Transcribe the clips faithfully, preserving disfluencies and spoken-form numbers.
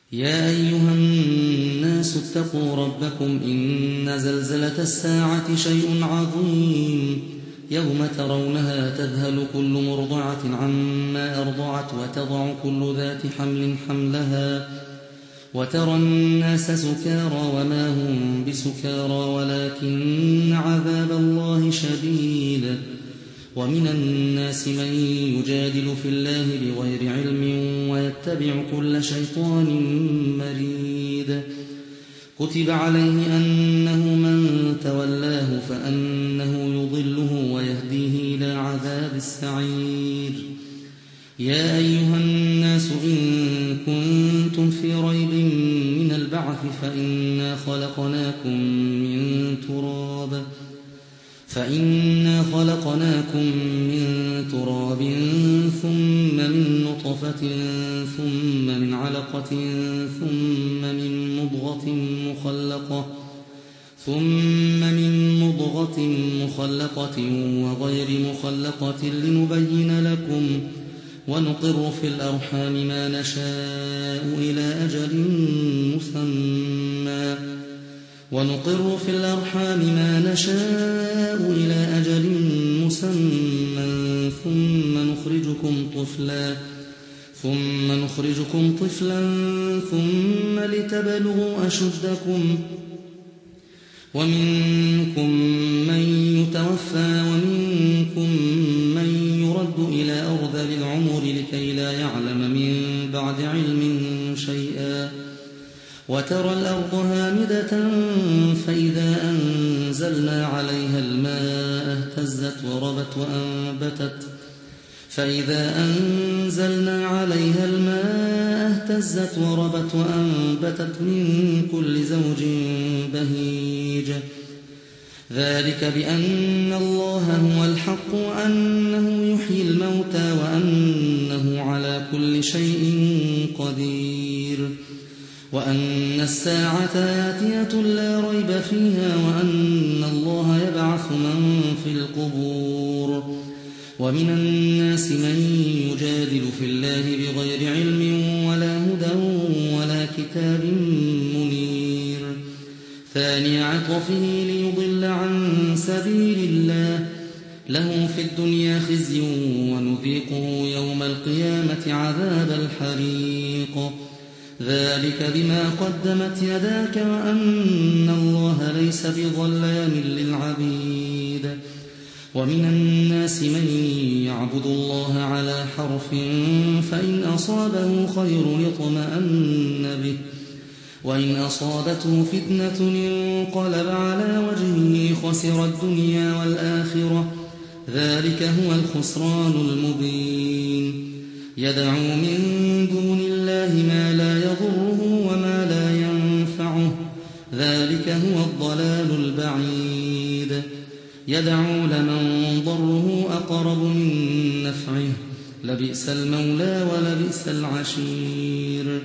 يا أيها الناس اتقوا ربكم إن زلزلة الساعة شيء عظيم يوم ترونها تذهل كل مرضعة عما أرضعت وتضع كل ذات حمل حملها وترى الناس سكارى وما هم بسكارى ولكن عذاب الله شديد. ومن الناس من يجادل في الله بغير علم ويتبع كل شيطان مريد. كتب عليه أنه من تولاه فأنه يضله ويهديه إلى عذاب السعير. يا أيها الناس إن كنتم في ريب من البعث فإنا خلقناكم من تراب فإنا خلقناكم من تراب ثم من نطفة ثم من علقة ثم من مضغة مخلقة ثم من مضغة مخلقة وغير مخلقة لنبين لكم ونقر في الأرحام ما نشاء إلى أجل مسمى ونقر في الأرحام ما نشاء إلى أجل مسمى ثم نخرجكم طفلا ثم نخرجكم طفلا ثم لتبلغوا أشدكم ومنكم من يتوفى ومنكم من يرد إلى أرذل العمر لكي لا يعلم من بعد علم شيئا. وترى الأرض هامدة فإذا أنزلنا عليها الماء اهتزت وربت وأنبتت فإذا أنزلنا عليها الماء اهتزت وربت وأنبتت من كل زوج بهيج. ذلك بأن الله هو الحق وأنه يحيي الموتى وأنه على كل شيء قدير وأن الساعة آتية لا ريب فيها وأن الله يبعث من في القبور. ومن الناس من يجادل في الله بغير علم ولا هدى ولا كتاب منير. ثاني عطفه ليضل عن سبيل الله له في الدنيا خزي ونذيقه يوم القيامة عذاب الحريق. ذلك بما قدمت يداك وأن الله ليس بظلام للعبيد. ومن الناس من يعبد الله على حرف فإن أصابه خير يطمأن به وإن أصابته فتنة انقلب على وجهه خسر الدنيا والآخرة ذلك هو الخسران المبين. يدعو من دون الله ما لا يضره وما لا ينفعه ذلك هو الضلال البعيد. يدعو لمن ضره أقرب من نفعه لبئس المولى ولبئس العشير.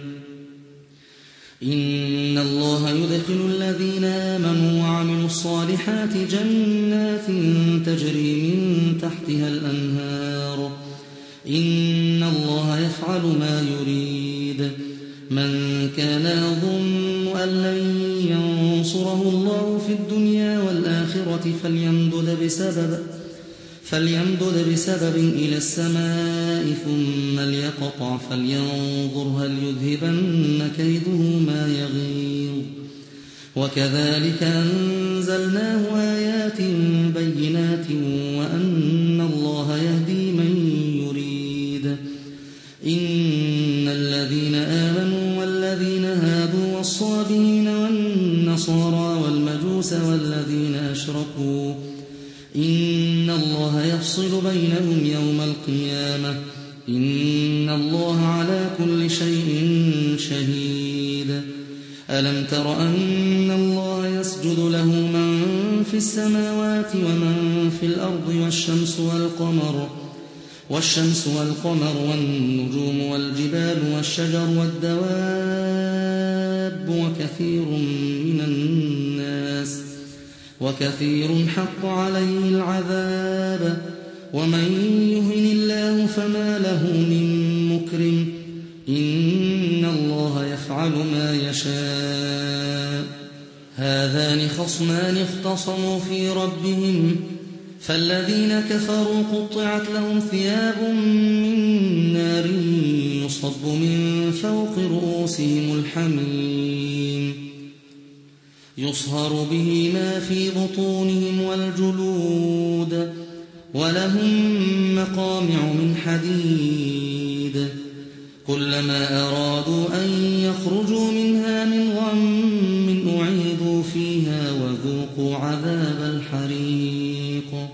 إن الله يدخل الذين آمنوا وعملوا الصالحات جنات تجري من تحتها الأنهار إن الله يفعل ما يريد. من كان يظن أن لن ينصره الله في الدنيا والآخرة فليمدد بسبب فليمدد بسبب إلى السماء ثم ليقطع فلينظر هل يذهبن كيده ما يغيظ. وكذلك أنزلناه آيات بينات وأن الله يهدي من يريد. إن الذين آمنوا والذين هادوا والصابين والنصارى والمجوس والذين أشركوا إن الله يفصل بينهم يوم القيامة إن الله على كل شيء شهيد. ألم تر أن الله يسجد له من في السماوات ومن في الأرض والشمس والقمر والشمس والقمر والنجوم والجبال والشجر والدواب وكثير من الناس وكثير حق عليه العذاب ومن يهن الله فما له من مكرم إن الله يفعل يفعل ما يشاء. هذان خصمان اختصموا في ربهم فالذين كفروا قطعت لهم ثياب من نار يصب من فوق رؤوسهم الحميم يصهر به ما في بطونهم والجلود ولهم مقامع من حديد كلما أرادوا أن يخرجوا منها من غم أعيدوا فيها وذوقوا عذاب الحريق.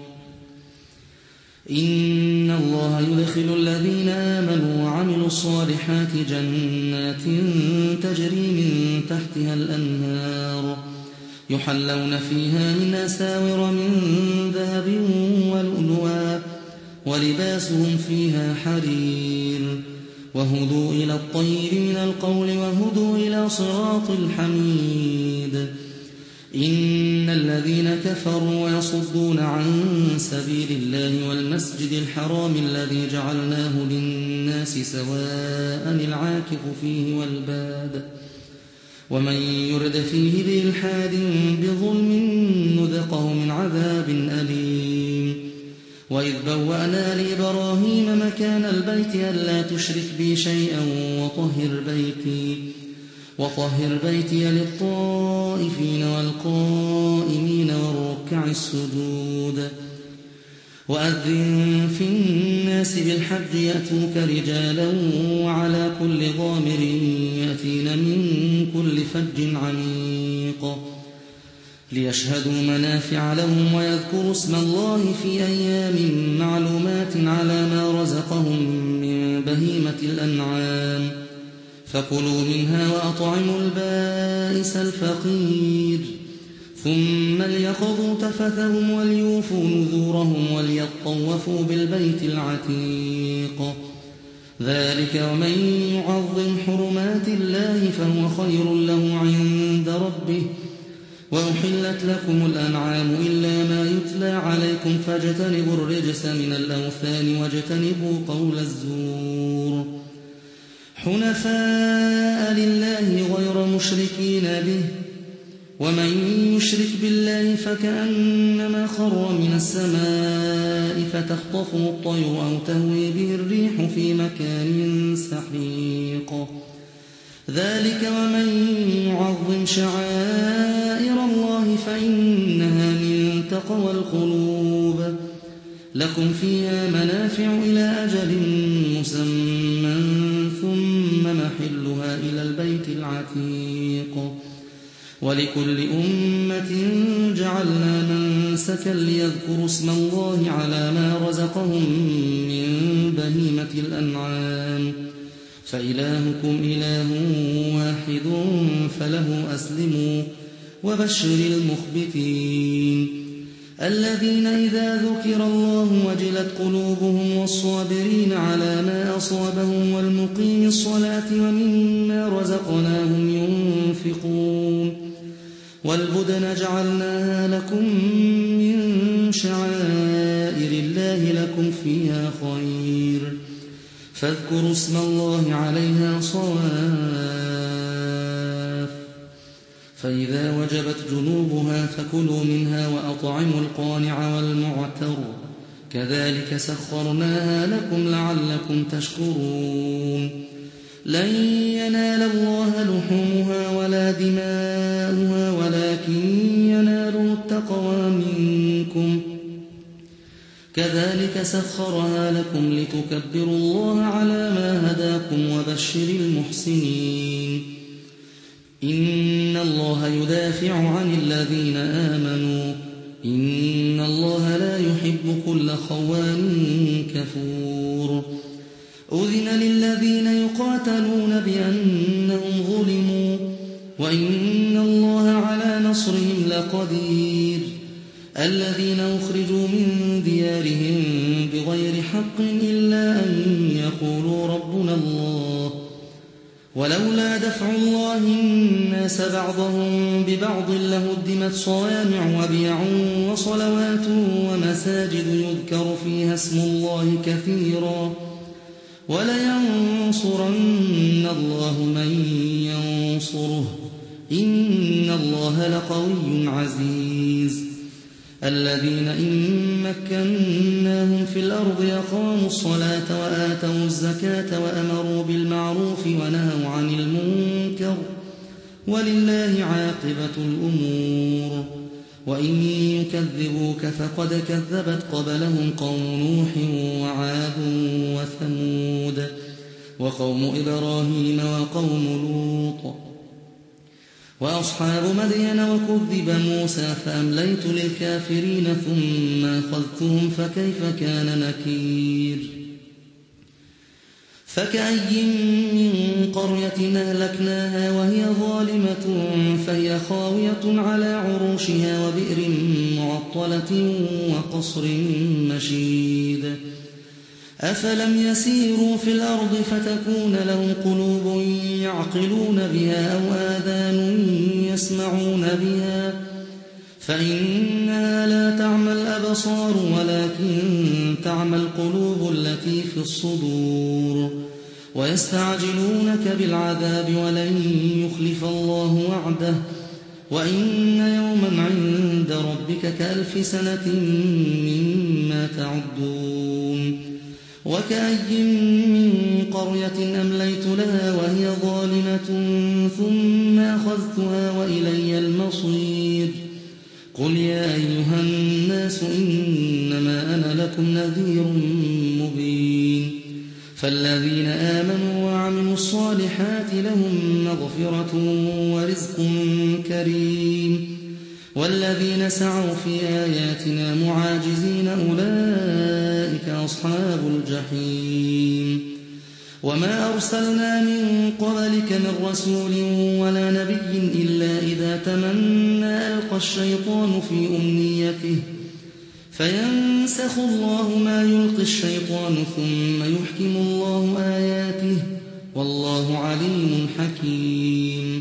إن الله يدخل الذين آمنوا وعملوا الصالحات جنات تجري من تحتها الأنهار يحلون فيها من أساور من ذهب ولؤلؤا ولباسهم فيها حرير وهدوا إلى الطيب من القول وهدوا إلى صراط الحميد. إن الذين كفروا ويصدون عن سبيل الله والمسجد الحرام الذي جعلناه للناس سواء العاكف فيه والباد ومن يرد فيه بإلحاد بظلم نذقه من عذاب أليم. وإذ بوأنا لإبراهيم مكان البيت ألا تشرك بي شيئا وطهر بيتي وطهر بيتي للطائفين والقائمين والركع السجود. وأذن في الناس بالحج يأتوك رجالا وعلى كل ضامر يأتين من كل فج عميق ليشهدوا منافع لهم ويذكروا اسم الله في أيام معلومات على ما رزقهم من بهيمة الأنعام فكلوا منها وأطعموا البائس الفقير ثم ليقضوا تفثهم وليوفوا نذورهم وليطوفوا بالبيت العتيق. ذلك ومن يعظم حرمات الله فهو خير له عند ربه. وأحلت لكم الأنعام إلا ما يتلى عليكم فاجتنبوا الرجس من الأوثان واجتنبوا قول الزور حنفاء لله غير مشركين به ومن يشرك بالله فكأنما خر من السماء فتخطفه الطير أو تهوي به الريح في مكان سحيق. ذلك ومن يعظم شعائر الله فإنها من تقوى القلوب. لكم فيها منافع إلى أجل مسمى ثم محلها إلى البيت العتيق. ولكل أمة جعلنا منسكا ليذكروا اسم الله على ما رزقهم من بهيمة الأنعام فإلهكم إله واحد فله أسلموا وبشر المخبتين الذين إذا ذكر الله وجلت قلوبهم والصابرين على ما أصابهم والمقيم الصلاة ومما رزقناهم ينفقون. والبدن جعلناها لكم من شعائر الله لكم فيها خير فاذكروا اسم الله عليها صواف فإذا وجبت جنوبها فكلوا منها وأطعموا القانع والمعتر كذلك سخرناها لكم لعلكم تشكرون. لن ينال الله لحومها ولا دماؤها ولكن يناله التقوى منكم كذلك سخرها لكم لتكبروا الله على ما هداكم وبشر المحسنين. إن الله يدافع عن الذين آمنوا إن الله لا يحب كل خوان كفور. أذن للذين يقاتلون بأنهم ظلموا وإن الله على نصرهم لقدير. الذين أخرجوا من ديارهم بغير حق إلا أن يقولوا ربنا الله ولولا دفع الله الناس بعضهم ببعض لهدمت صوامع وبيع وصلوات ومساجد يذكر فيها اسم الله كثيرا ولينصرن الله من ينصره ينصره إن الله لقوي عزيز الذين إن مكناهم في الأرض أقاموا الصلاة وآتوا الزكاة وأمروا بالمعروف ونهوا عن المنكر ولله عاقبة الأمور وإن يكذبوك فقد كذبت قبلهم قوم نوح وعاد وثمود وقوم إبراهيم وقوم لوط وأصحاب مدين وكذب موسى فأمليت للكافرين ثم أخذتهم فكيف كان نكير فكأي من قرية أهلكناها وهي ظالمة فهي خاوية على عروشها وبئر معطلة وقصر مشيد أفلم يسيروا في الأرض فتكون لهم قلوب يعقلون بها أو آذان يسمعون بها فإنها لا تعمى الأبصار ولكن تعمى القلوب التي في الصدور ويستعجلونك بالعذاب ولن يخلف الله وعده وإن يوما عند ربك كألف سنة مما تعدون وكأي من قرية أمليت لها وهي ظالمة ثم أخذتها وإلي المصير قل يا أيها الناس إنما أنا لكم نذير مبين فالذين آمنوا وعملوا الصالحات لهم مغفرة ورزق كريم والذين سعوا في آياتنا معاجزين أولئك أصحاب الجحيم وما أرسلنا من قبلك من رسول ولا نبي إلا إذا تمنى ألقى الشيطان في أمنيته فينسخ الله ما يلقي الشيطان ثم يحكم الله آياته والله عليم حكيم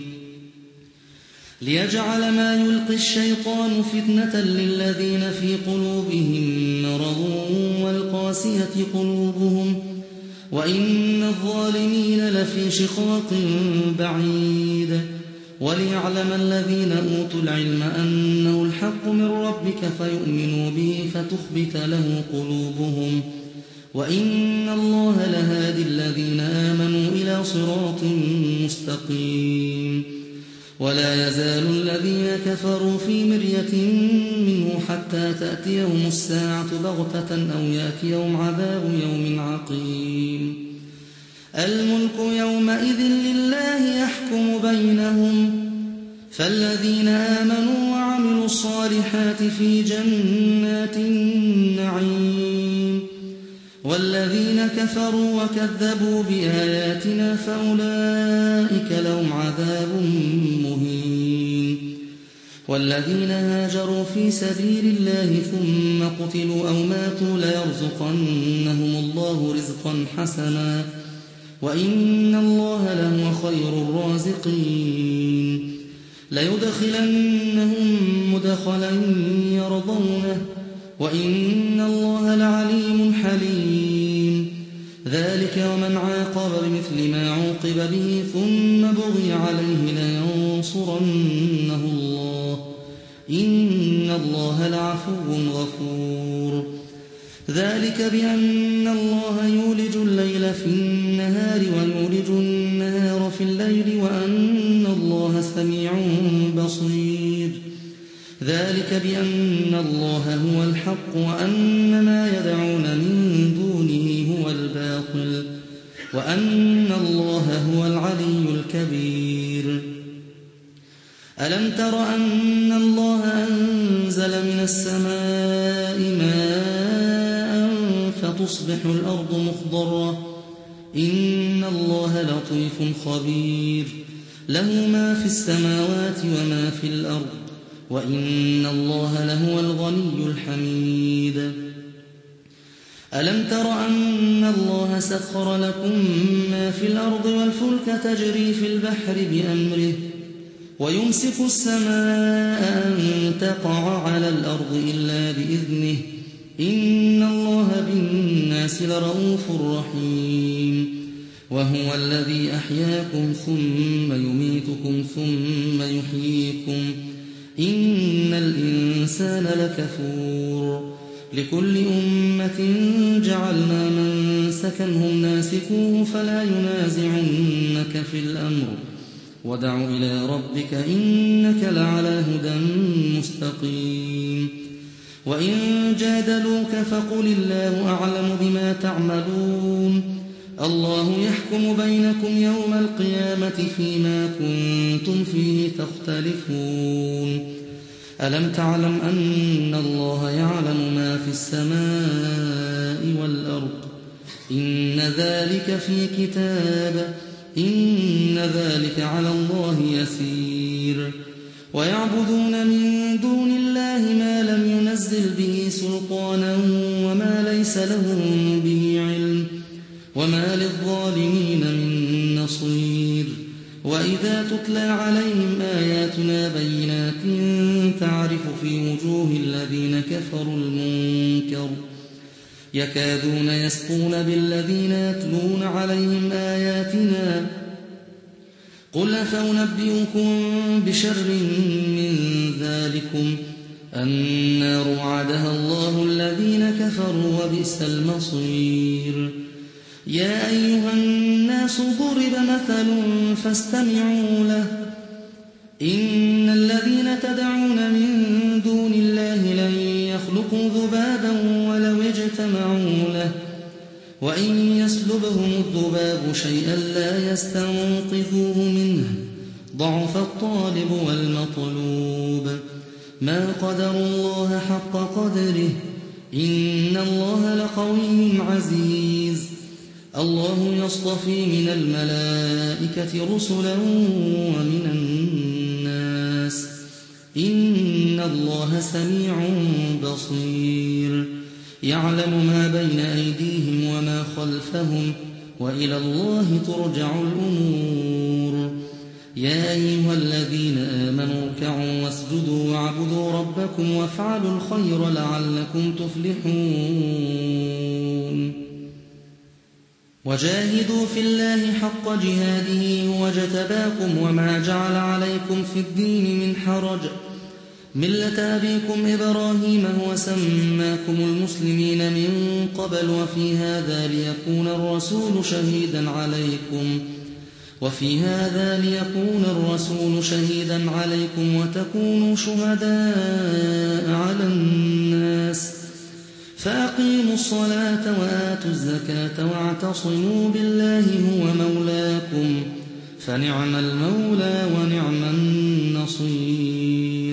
ليجعل ما يلقي الشيطان فتنة للذين في قلوبهم مرض والقاسية قلوبهم وإن الظالمين لفي شقاق بعيد وليعلم الذين أوتوا العلم أنه الحق من ربك فيؤمنوا به فتخبت له قلوبهم وإن الله لهادي الذين آمنوا إلى صراط مستقيم ولا يزال الذين كفروا في مرية منه حتى تأتيهم الساعة بغتة أو يأتيهم عذاب يوم عقيم الملك يومئذ لله يحكم بينهم فالذين آمنوا وعملوا الصالحات في جنات النعيم والذين كفروا وكذبوا بآياتنا فأولئك لهم عذاب مهين والذين هاجروا في سبيل الله ثم قتلوا أو ماتوا ليرزقنهم الله رزقا حسنا وإن الله لهو خير الرازقين ليدخلنهم مدخلا يرضونه وإن الله لعليم حليم ذلك ومن عاقب بمثل ما عوقب به ثم بغي عليه لينصرنه الله إن الله لعفو غفور ذلك بأن الله يولج الليل في النهار ويولج النهار في الليل وأن الله سميع بصير ذلك بأن الله هو الحق وأن ما يدعون من دونه هو الباطل وأن الله هو العلي الكبير ألم تر أن الله أنزل من السماء ماء فتصبح الأرض مخضرة إن الله لطيف خبير له ما في السماوات وما في الأرض وإن الله لهو الغني الحميد ألم تر أن الله سخر لكم ما في الأرض والفلك تجري في البحر بأمره ويمسك السماء أن تقع على الأرض إلا بإذنه إن الله بالناس لرؤوف رحيم وهو الذي أحياكم ثم يميتكم يميتكم ثم يحييكم إن الإنسان لكفور لكل أمة جعلنا منسكا هم ناسكوه فلا ينازعنك في الأمر ودع إلى ربك إنك لعلى هدى مستقيم وإن جادلوك فقل الله أعلم بما تعملون الله يحكم بينكم يوم القيامة فيما كنتم فيه تختلفون ألم تعلم أن الله يعلم ما في السماء والأرض إن ذلك في كتاب إن ذلك على الله يسير ويعبدون من دون الله ما لم ينزل به سلطانا وما ليس لهم به علم وما للظالمين من نصير وإذا تتلى عليهم آياتنا بينات تعرف في وجوه الذين كفروا المنكر يكادون يسقون بالذين يتلون عليهم آياتنا قل أفأنبئكم بشر من ذلكم النار وعدها الله الذين كفروا وبئس المصير يا أيها الناس ضرب مثل فاستمعوا له إن الذين تدعون من دون الله لن يخلقوا ذبابا ولو اجتمعوا له وإن يسلبهم الذباب شيئا لا يستنقذوه منه ضعف الطالب والمطلوب ما قدر الله حق قدره إن الله لقوي عزيز الله يصطفي من الملائكة رسلا ومن الناس إن الله سميع بصير يعلم ما بين أيديهم وما خلفهم وإلى الله ترجع الأمور يا أيها الذين آمنوا اركعوا واسجدوا واعبدوا ربكم وافعلوا الخير لعلكم تفلحون وجاهدوا في الله حق جهاده هو اجتباكم وما جعل عليكم في الدين من حرج ملة أبيكم إبراهيم هو سماكم المسلمين من قبل وفي هذا ليكون الرسول شهيدا عليكم وفي هذا ليكون الرسول شهيدا عليكم وتكونوا شهداء على الناس فأقيموا الصلاة وآتوا الزكاة واعتصموا بالله هو مولاكم فنعم المولى ونعم النصير